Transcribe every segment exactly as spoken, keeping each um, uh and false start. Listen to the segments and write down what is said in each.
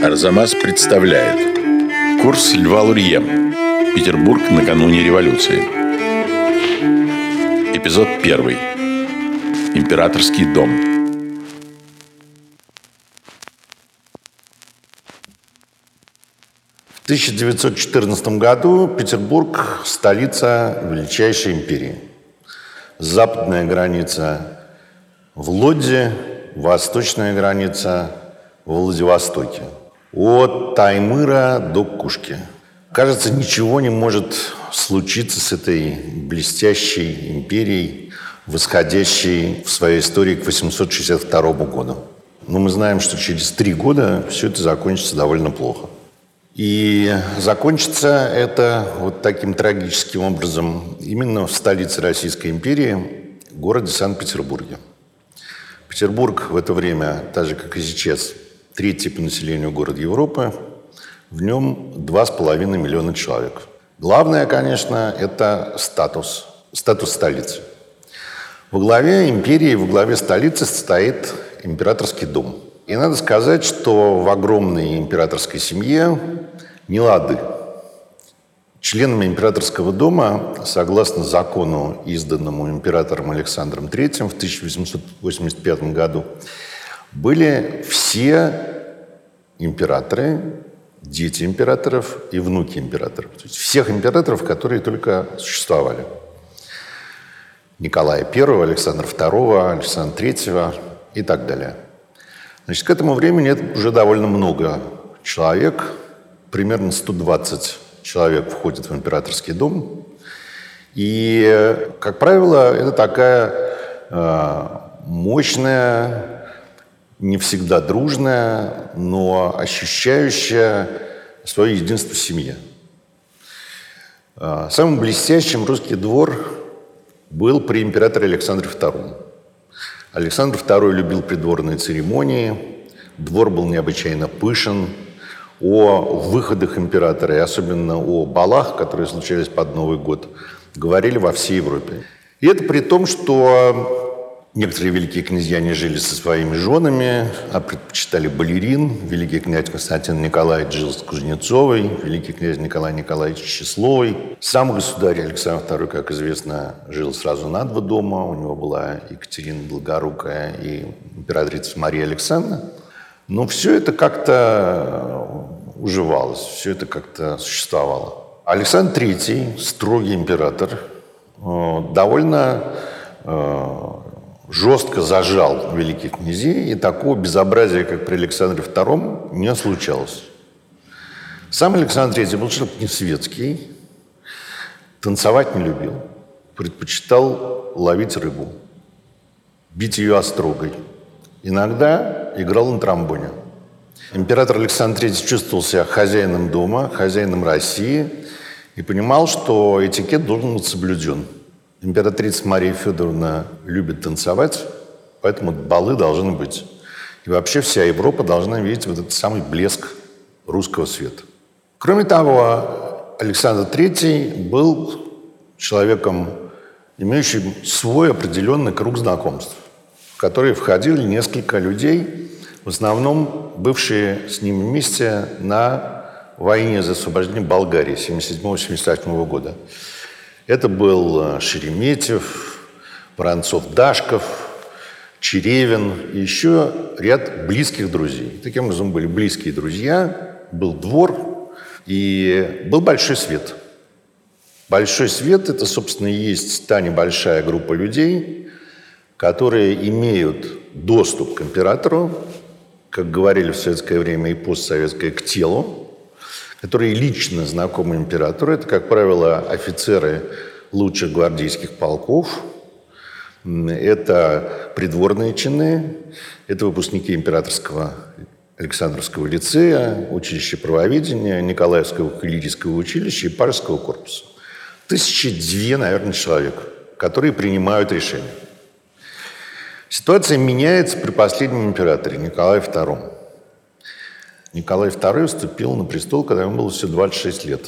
Арзамас представляет курс Льва Лурье. Петербург накануне революции. Эпизод первый. Императорский дом. В тысяча девятьсот четырнадцатом году Петербург – столица величайшей империи. Западная граница в Лодзе, восточная граница в Владивостоке. От Таймыра до Кушки. Кажется, ничего не может случиться с этой блестящей империей, восходящей в своей истории к восемьсот шестьдесят второму году. Но мы знаем, что через три года все это закончится довольно плохо. И закончится это вот таким трагическим образом именно в столице Российской империи, городе Санкт-Петербурге. Петербург в это время, так же как и сейчас, третий по населению город Европы. В нем два с половиной миллиона человек. Главное, конечно, это статус, статус столицы. Во главе империи, во главе столицы стоит императорский дом. И надо сказать, что в огромной императорской семье нелады. Членами императорского дома, согласно закону, изданному императором Александром третьим в тысяча восемьсот восемьдесят пятом году, были все императоры, дети императоров и внуки императоров. То есть всех императоров, которые только существовали. Николая Первого, Александра Второго, Александра Третьего и так далее. Значит, к этому времени это уже довольно много человек. Примерно сто двадцать человек входит в императорский дом. И, как правило, это такая э, мощная, не всегда дружная, но ощущающая свое единство семья. Э, самым блестящим русский двор был при императоре Александре Втором. Александр Второй любил придворные церемонии, двор был необычайно пышен. О выходах императора, и особенно о балах, которые случались под Новый год, говорили во всей Европе. И это при том, что некоторые великие князья не жили со своими женами, а предпочитали балерин. Великий князь Константин Николаевич жил с Кузнецовой, великий князь Николай Николаевич с Числовой. Сам государь Александр Второй, как известно, жил сразу на два дома. У него была Екатерина Долгорукая и императрица Мария Александровна. Но все это как-то уживалось, все это как-то существовало. Александр Третий, строгий император, довольно жестко зажал великих князей, и такого безобразия, как при Александре Втором, не случалось. Сам Александр Третий был человек не светский, танцевать не любил, предпочитал ловить рыбу, бить ее острогой. Иногда играл на тромбоне. Император Александр Третий чувствовал себя хозяином дома, хозяином России и понимал, что этикет должен быть соблюден. Императрица Мария Федоровна любит танцевать, поэтому балы должны быть. И вообще вся Европа должна видеть вот этот самый блеск русского света. Кроме того, Александр Третий был человеком, имеющим свой определенный круг знакомств, в которые входили несколько людей, в основном бывшие с ним вместе на войне за освобождение Болгарии семьдесят седьмого — семьдесят восьмого года. Это был Шереметьев, Воронцов-Дашков, Черевин и еще ряд близких друзей. Таким образом, были близкие друзья, был двор и был большой свет. Большой свет – это, собственно, и есть та небольшая группа людей, которые имеют доступ к императору, как говорили в советское время и постсоветское, к телу, которые лично знакомы императору. Это, как правило, офицеры лучших гвардейских полков, это придворные чины, это выпускники императорского Александровского лицея, училища правоведения, Николаевского кавалерийского училища и Пажеского корпуса. Тысячи две, наверное, человек, которые принимают решения. Ситуация меняется при последнем императоре Николае Втором. Николай Второй вступил на престол, когда ему было всего двадцать шесть лет.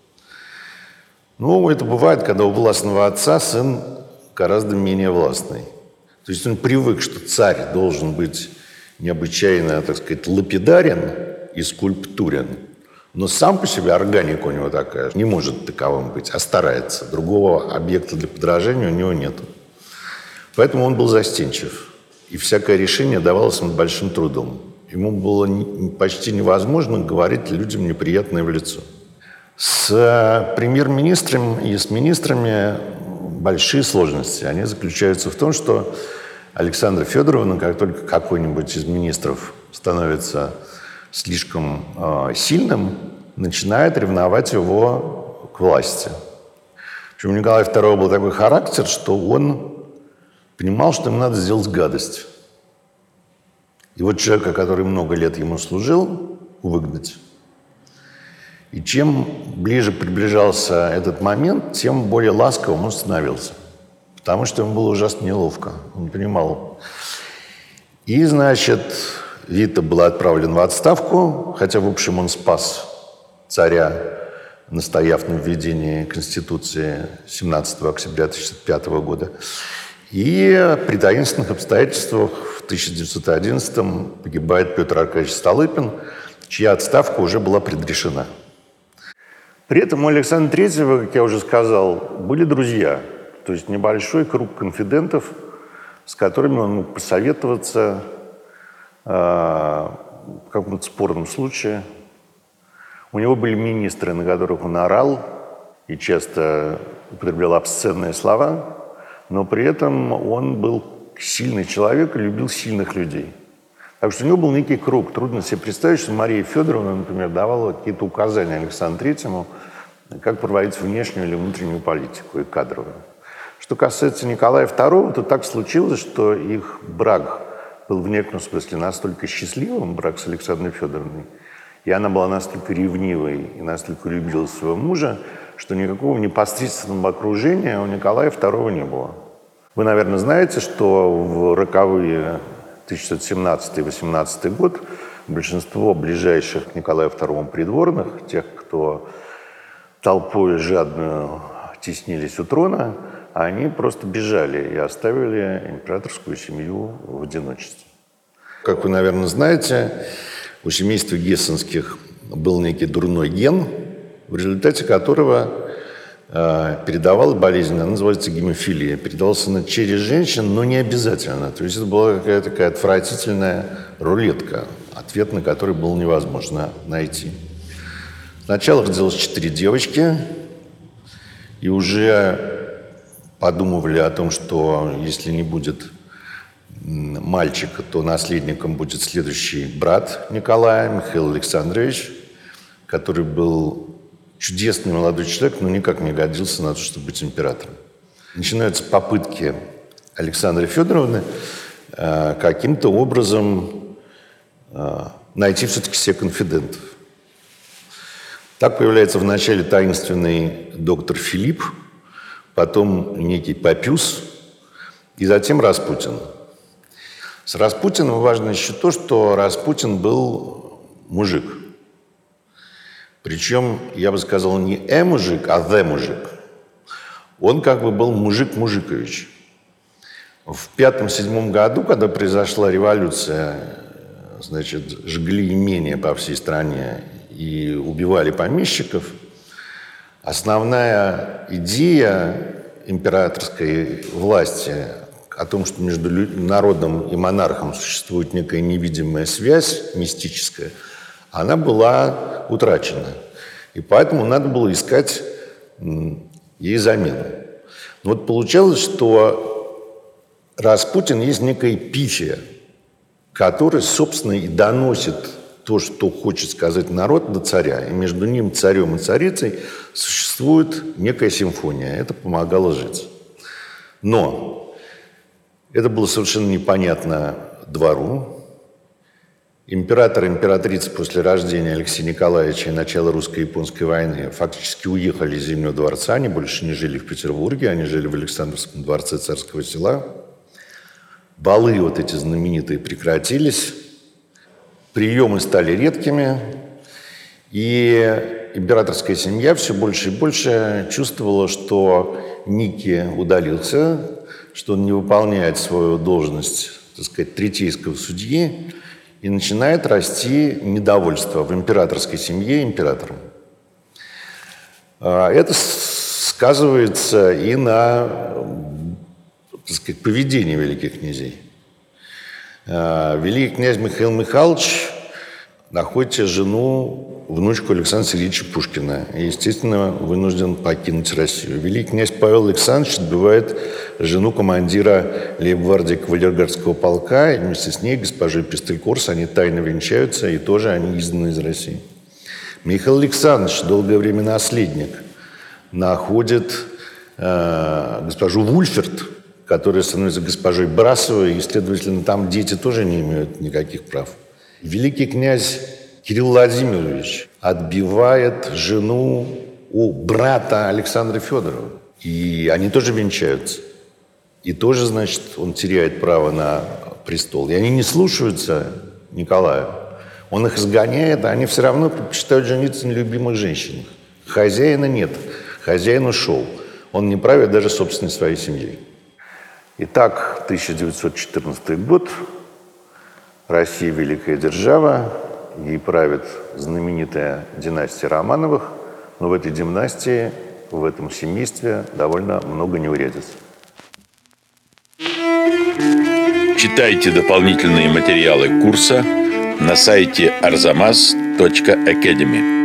Ну, это бывает, когда у властного отца сын гораздо менее властный. То есть он привык, что царь должен быть необычайно, так сказать, лапидарен, и скульптурен. Но сам по себе органика у него такая, не может таковым быть, а старается. Другого объекта для подражания у него нет. Поэтому он был застенчив. И всякое решение давалось ему большим трудом. Ему было почти невозможно говорить людям неприятное в лицо. С премьер-министром и с министрами большие сложности. Они заключаются в том, что Александра Федоровна, как только какой-нибудь из министров становится слишком э, сильным, начинает ревновать его к власти. Причем у Николая второго был такой характер, что он понимал, что ему надо сделать гадость. И вот человека, который много лет ему служил, выгнать. И чем ближе приближался этот момент, тем более ласковым он становился. Потому что ему было ужасно неловко. Он понимал. И, значит, Вита был отправлен в отставку, хотя, в общем, он спас царя, настояв на введении Конституции семнадцатого октября тысяча девятьсот пятого года. И при таинственных обстоятельствах в тысяча девятьсот одиннадцатом погибает Петр Аркадьевич Столыпин, чья отставка уже была предрешена. При этом у Александра Третьего, как я уже сказал, были друзья, то есть небольшой круг конфидентов, с которыми он мог посоветоваться э, в каком-то спорном случае. У него были министры, на которых он орал и часто употреблял обсценные слова, но при этом он был сильный человек и любил сильных людей. Так что у него был некий круг. Трудно себе представить, что Мария Федоровна, например, давала какие-то указания Александру Третьему, как проводить внешнюю или внутреннюю политику и кадровую. Что касается Николая второго, то так случилось, что их брак был в некотором смысле настолько счастливым, брак с Александрой Федоровной, и она была настолько ревнивой и настолько любила своего мужа, что никакого непосредственного окружения у Николая второго не было. Вы, наверное, знаете, что в роковые тысяча девятьсот семнадцатый — восемнадцатый год большинство ближайших к Николаю второму придворных, тех, кто толпой жадную теснились у трона, они просто бежали и оставили императорскую семью в одиночестве. Как вы, наверное, знаете, у семейства Гессенских был некий дурной ген, в результате которого э, передавалась болезнь, она называется гемофилия. Передавалась она через женщин, но не обязательно. То есть это была какая-то такая отвратительная рулетка, ответ на который было невозможно найти. Сначала родилось четыре девочки, и уже подумывали о том, что если не будет мальчика, то наследником будет следующий брат Николая, Михаил Александрович, который был чудесный молодой человек, но никак не годился на то, чтобы быть императором. Начинаются попытки Александры Федоровны э, каким-то образом э, найти все-таки себе конфидентов. Так появляется вначале таинственный доктор Филипп, потом некий Папюс, и затем Распутин. С Распутиным важно еще то, что Распутин был мужик. Причем, я бы сказал, не «э-мужик», а «the-мужик». Он как бы был мужик-мужикович. В пятом-седьмом году, когда произошла революция, значит, жгли имения по всей стране и убивали помещиков, основная идея императорской власти о том, что между народом и монархом существует некая невидимая связь мистическая, она была утрачена. И поэтому надо было искать ей замену. Но вот получалось, что Распутин есть некая пифия, которая, собственно, и доносит то, что хочет сказать народ, до царя. И между ним, царем и царицей, существует некая симфония. Это помогало жить. Но это было совершенно непонятно двору. Император и императрица после рождения Алексея Николаевича и начала русско-японской войны фактически уехали из Зимнего дворца. Они больше не жили в Петербурге, они жили в Александровском дворце Царского Села. Балы вот эти знаменитые прекратились. Приемы стали редкими, и императорская семья все больше и больше чувствовала, что Ники удалился, что он не выполняет свою должность, так сказать, третейского судьи, И начинает расти недовольство в императорской семье императором. Это сказывается и на, так сказать, поведении великих князей. Великий князь Михаил Михайлович находит жену, внучку Александра Сергеевича Пушкина. И, естественно, вынужден покинуть Россию. Великий князь Павел Александрович отбивает жену командира лейб-гвардии кавалергардского полка. И вместе с ней, госпожой Пестелькорс, они тайно венчаются, и тоже они изгнаны из России. Михаил Александрович, долгое время наследник, находит э, госпожу Вульферт, которая становится госпожой Брасовой, и, следовательно, там дети тоже не имеют никаких прав. Великий князь Кирилл Владимирович отбивает жену у брата Александра Федорова. И они тоже венчаются. И тоже, значит, он теряет право на престол. И они не слушаются Николая. Он их изгоняет, а они все равно предпочитают жениться на любимых женщинах. Хозяина нет. Хозяин ушел. Он не правит даже собственной своей семьей. Итак, тысяча девятьсот четырнадцатый год. Россия – великая держава. Ей правит знаменитая династия Романовых. Но в этой династии, в этом семействе довольно много неурядиц. Читайте дополнительные материалы курса на сайте арзамас точка академи.